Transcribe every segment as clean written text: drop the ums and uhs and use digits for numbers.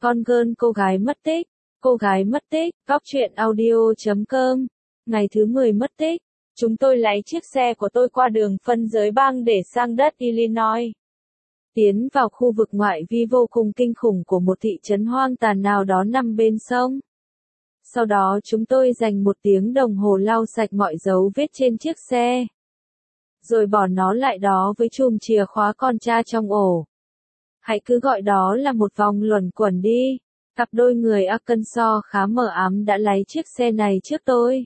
Con girl cô gái mất tích. Cô gái mất tích. Góc truyện audio.com. Ngày thứ 10 mất tích. Chúng tôi lái chiếc xe của tôi qua đường phân giới bang để sang đất Illinois. Tiến vào khu vực ngoại vi vô cùng kinh khủng của một thị trấn hoang tàn nào đó nằm bên sông. Sau đó chúng tôi dành 1 tiếng đồng hồ lau sạch mọi dấu vết trên chiếc xe. Rồi bỏ nó lại đó với chùm chìa khóa con tra trong ổ. Hãy cứ gọi đó là một vòng luẩn quẩn đi. Cặp đôi người Arkansas khá mờ ám đã lái chiếc xe này trước tôi.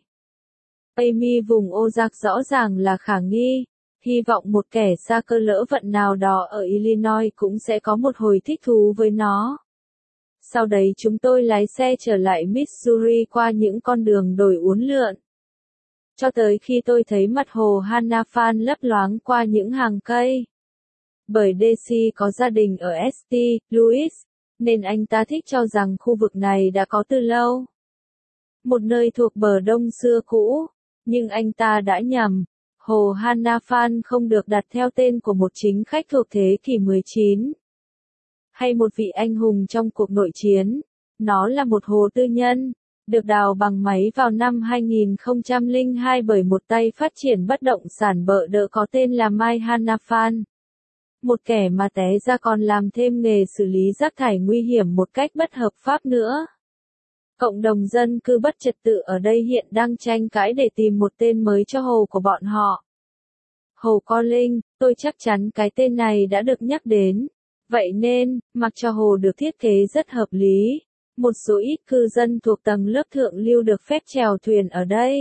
Amy vùng Ozark rõ ràng là khả nghi. Hy vọng một kẻ xa cơ lỡ vận nào đó ở Illinois cũng sẽ có một hồi thích thú với nó. Sau đấy chúng tôi lái xe trở lại Missouri qua những con đường đồi uốn lượn. Cho tới khi tôi thấy mặt hồ Hannafan lấp loáng qua những hàng cây. Bởi Daisy có gia đình ở St. Louis, nên anh ta thích cho rằng khu vực này đã có từ lâu. Một nơi thuộc bờ đông xưa cũ, nhưng anh ta đã nhầm. Hồ Hannafan không được đặt theo tên của một chính khách thuộc thế kỷ 19. Hay một vị anh hùng trong cuộc nội chiến. Nó là một hồ tư nhân, được đào bằng máy vào năm 2002 bởi một tay phát triển bất động sản bợ đỡ có tên là Mike Hannafan. Một kẻ mà té ra còn làm thêm nghề xử lý rác thải nguy hiểm một cách bất hợp pháp nữa. Cộng đồng dân cư bất trật tự ở đây hiện đang tranh cãi để tìm một tên mới cho hồ của bọn họ. Hồ Collins, tôi chắc chắn cái tên này đã được nhắc đến. Vậy nên, mặc cho hồ được thiết kế rất hợp lý, một số ít cư dân thuộc tầng lớp thượng lưu được phép chèo thuyền ở đây.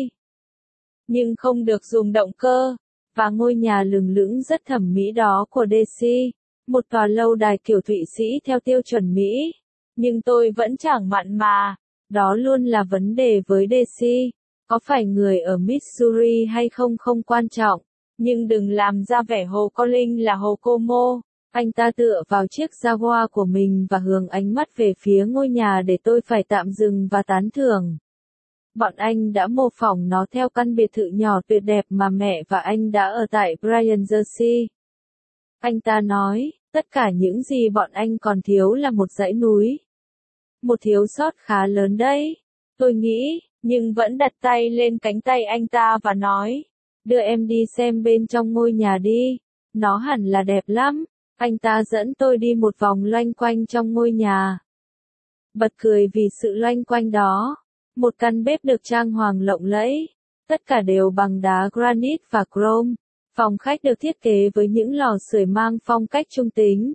Nhưng không được dùng động cơ. Và ngôi nhà lừng lững rất thẩm mỹ đó của Daisy, một tòa lâu đài kiểu Thụy Sĩ theo tiêu chuẩn Mỹ. Nhưng tôi vẫn chẳng mặn mà. Đó luôn là vấn đề với Daisy. Có phải người ở Missouri hay không không quan trọng. Nhưng đừng làm ra vẻ hồ Collins là hồ Como. Anh ta tựa vào chiếc Jaguar của mình và hướng ánh mắt về phía ngôi nhà để tôi phải tạm dừng và tán thưởng. Bọn anh đã mô phỏng nó theo căn biệt thự nhỏ tuyệt đẹp mà mẹ và anh đã ở tại Bryan, Jersey. Anh ta nói, tất cả những gì bọn anh còn thiếu là một dãy núi. Một thiếu sót khá lớn đấy, tôi nghĩ, nhưng vẫn đặt tay lên cánh tay anh ta và nói, đưa em đi xem bên trong ngôi nhà đi, nó hẳn là đẹp lắm. Anh ta dẫn tôi đi một vòng loanh quanh trong ngôi nhà. Bật cười vì sự loanh quanh đó. Một căn bếp được trang hoàng lộng lẫy. Tất cả đều bằng đá granite và chrome. Phòng khách được thiết kế với những lò sưởi mang phong cách trung tính.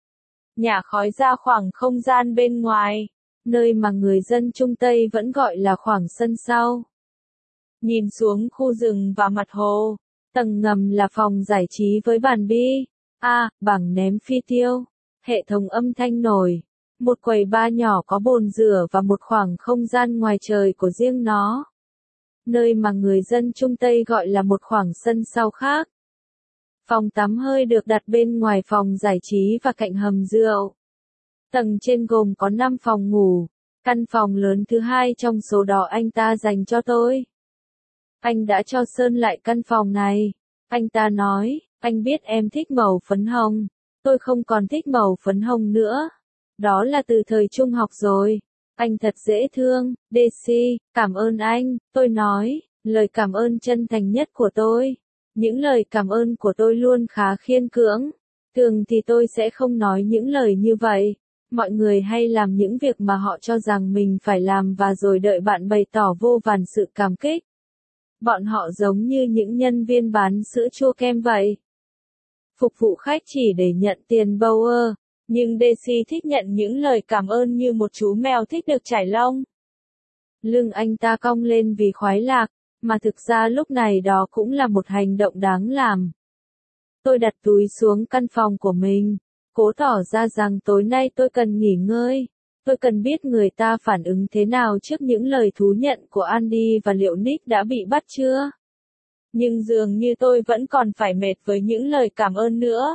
Nhả khói ra khoảng không gian bên ngoài, nơi mà người dân Trung Tây vẫn gọi là khoảng sân sau. Nhìn xuống khu rừng và mặt hồ, tầng ngầm là phòng giải trí với bàn bi, bảng ném phi tiêu, hệ thống âm thanh nổi. Một quầy bar nhỏ có bồn rửa và một khoảng không gian ngoài trời của riêng nó. Nơi mà người dân Trung Tây gọi là một khoảng sân sau khác. Phòng tắm hơi được đặt bên ngoài phòng giải trí và cạnh hầm rượu. Tầng trên gồm có 5 phòng ngủ. Căn phòng lớn thứ 2 trong số đó anh ta dành cho tôi. Anh đã cho sơn lại căn phòng này. Anh ta nói, anh biết em thích màu phấn hồng. Tôi không còn thích màu phấn hồng nữa. Đó là từ thời trung học rồi. Anh thật dễ thương, Daisy, cảm ơn anh, tôi nói, lời cảm ơn chân thành nhất của tôi. Những lời cảm ơn của tôi luôn khá khiên cưỡng. Thường thì tôi sẽ không nói những lời như vậy. Mọi người hay làm những việc mà họ cho rằng mình phải làm và rồi đợi bạn bày tỏ vô vàn sự cảm kích. Bọn họ giống như những nhân viên bán sữa chua kem vậy. Phục vụ khách chỉ để nhận tiền Bauer. Nhưng Daisy thích nhận những lời cảm ơn như một chú mèo thích được chải lông. Lưng anh ta cong lên vì khoái lạc, mà thực ra lúc này đó cũng là một hành động đáng làm. Tôi đặt túi xuống căn phòng của mình, cố tỏ ra rằng tối nay tôi cần nghỉ ngơi. Tôi cần biết người ta phản ứng thế nào trước những lời thú nhận của Andy và liệu Nick đã bị bắt chưa. Nhưng dường như tôi vẫn còn phải mệt với những lời cảm ơn nữa.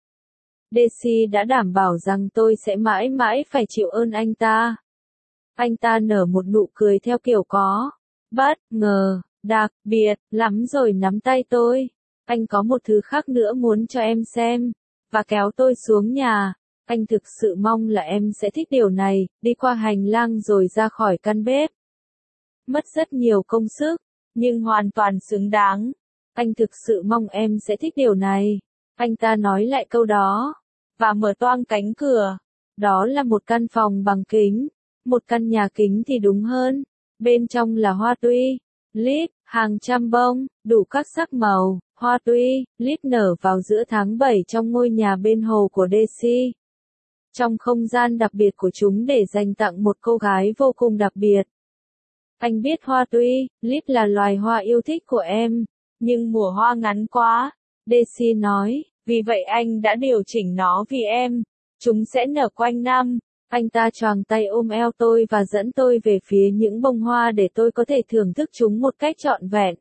Daisy đã đảm bảo rằng tôi sẽ mãi mãi phải chịu ơn anh ta. Anh ta nở một nụ cười theo kiểu có bất ngờ, đặc biệt lắm rồi nắm tay tôi. Anh có một thứ khác nữa muốn cho em xem, và kéo tôi xuống nhà. Anh thực sự mong là em sẽ thích điều này, đi qua hành lang rồi ra khỏi căn bếp. Mất rất nhiều công sức, nhưng hoàn toàn xứng đáng. Anh thực sự mong em sẽ thích điều này. Anh ta nói lại câu đó, và mở toang cánh cửa. Đó là một căn phòng bằng kính, một căn nhà kính thì đúng hơn. Bên trong là hoa tuy, lít, hàng trăm bông, đủ các sắc màu. Hoa tuy, lít nở vào giữa tháng 7 trong ngôi nhà bên hồ của Daisy. Trong không gian đặc biệt của chúng để dành tặng một cô gái vô cùng đặc biệt. Anh biết hoa tuy, lít là loài hoa yêu thích của em, nhưng mùa hoa ngắn quá, Daisy nói, vì vậy anh đã điều chỉnh nó vì em. Chúng sẽ nở quanh năm. Anh ta choàng tay ôm eo tôi và dẫn tôi về phía những bông hoa để tôi có thể thưởng thức chúng một cách trọn vẹn.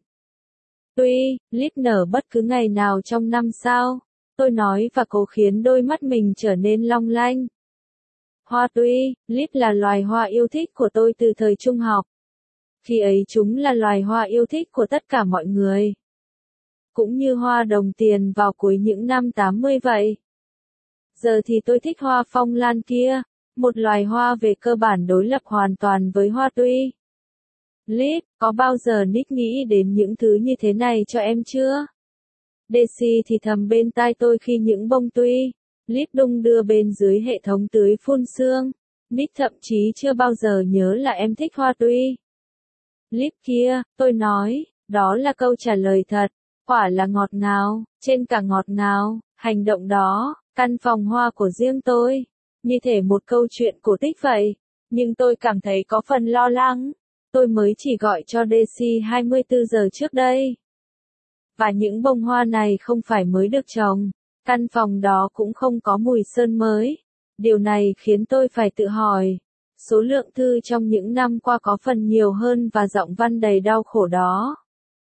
Tuy, lít nở bất cứ ngày nào trong năm sao? Tôi nói và cố khiến đôi mắt mình trở nên long lanh. Hoa tuy, lít là loài hoa yêu thích của tôi từ thời trung học. Khi ấy chúng là loài hoa yêu thích của tất cả mọi người. Cũng như hoa đồng tiền vào cuối những năm 80 vậy. Giờ thì tôi thích hoa phong lan kia, một loài hoa về cơ bản đối lập hoàn toàn với hoa tuy. Lít, có bao giờ Nick nghĩ đến những thứ như thế này cho em chưa? Daisy thì thầm bên tai tôi khi những bông tuy, lít đung đưa bên dưới hệ thống tưới phun sương. Nick thậm chí chưa bao giờ nhớ là em thích hoa tuy. Lít kia, tôi nói, đó là câu trả lời thật, quả là ngọt ngào, trên cả ngọt ngào, hành động đó, căn phòng hoa của riêng tôi, như thể một câu chuyện cổ tích vậy, nhưng tôi cảm thấy có phần lo lắng. Tôi mới chỉ gọi cho Daisy 24 giờ trước đây. Và những bông hoa này không phải mới được trồng. Căn phòng đó cũng không có mùi sơn mới. Điều này khiến tôi phải tự hỏi. Số lượng thư trong những năm qua có phần nhiều hơn và giọng văn đầy đau khổ đó.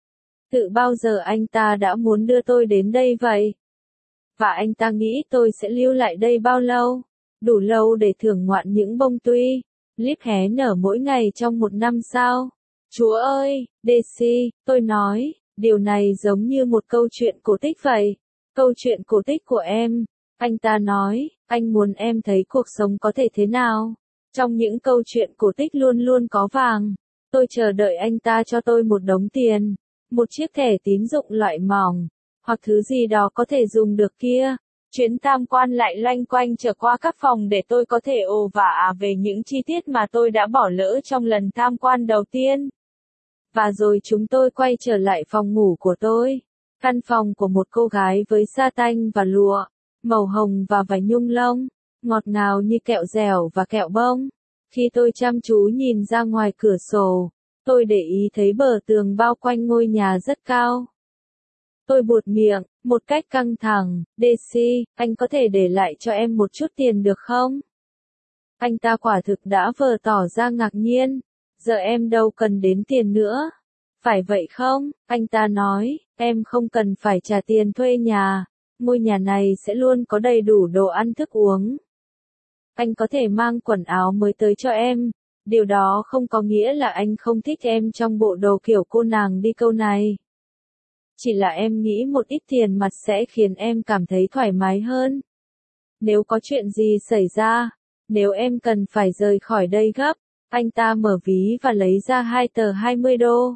Tự bao giờ anh ta đã muốn đưa tôi đến đây vậy? Và anh ta nghĩ tôi sẽ lưu lại đây bao lâu? Đủ lâu để thưởng ngoạn những bông tuy. Lít hé nở mỗi ngày trong một năm sao? Chúa ơi, Daisy, tôi nói, điều này giống như một câu chuyện cổ tích vậy. Câu chuyện cổ tích của em. Anh ta nói, anh muốn em thấy cuộc sống có thể thế nào. Trong những câu chuyện cổ tích luôn luôn có vàng. Tôi chờ đợi anh ta cho tôi một đống tiền, một chiếc thẻ tín dụng loại mỏng, hoặc thứ gì đó có thể dùng được kia. Chuyến tham quan lại loanh quanh trở qua các phòng để tôi có thể ồ vả về những chi tiết mà tôi đã bỏ lỡ trong lần tham quan đầu tiên. Và rồi chúng tôi quay trở lại phòng ngủ của tôi. Căn phòng của một cô gái với sa tanh và lụa, màu hồng và vải nhung lông, ngọt ngào như kẹo dẻo và kẹo bông. Khi tôi chăm chú nhìn ra ngoài cửa sổ, tôi để ý thấy bờ tường bao quanh ngôi nhà rất cao. Tôi buột miệng, một cách căng thẳng, Daisy, anh có thể để lại cho em một chút tiền được không? Anh ta quả thực đã vờ tỏ ra ngạc nhiên, giờ em đâu cần đến tiền nữa. Phải vậy không? Anh ta nói, em không cần phải trả tiền thuê nhà, ngôi nhà này sẽ luôn có đầy đủ đồ ăn thức uống. Anh có thể mang quần áo mới tới cho em, điều đó không có nghĩa là anh không thích em trong bộ đồ kiểu cô nàng đi câu này. Chỉ là em nghĩ một ít tiền mặt sẽ khiến em cảm thấy thoải mái hơn. Nếu có chuyện gì xảy ra, nếu em cần phải rời khỏi đây gấp, anh ta mở ví và lấy ra 2 tờ 20 đô.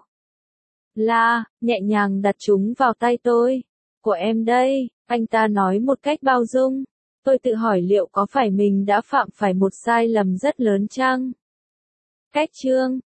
Nhẹ nhàng đặt chúng vào tay tôi. Của em đây, anh ta nói một cách bao dung. Tôi tự hỏi liệu có phải mình đã phạm phải một sai lầm rất lớn chăng? Cách chương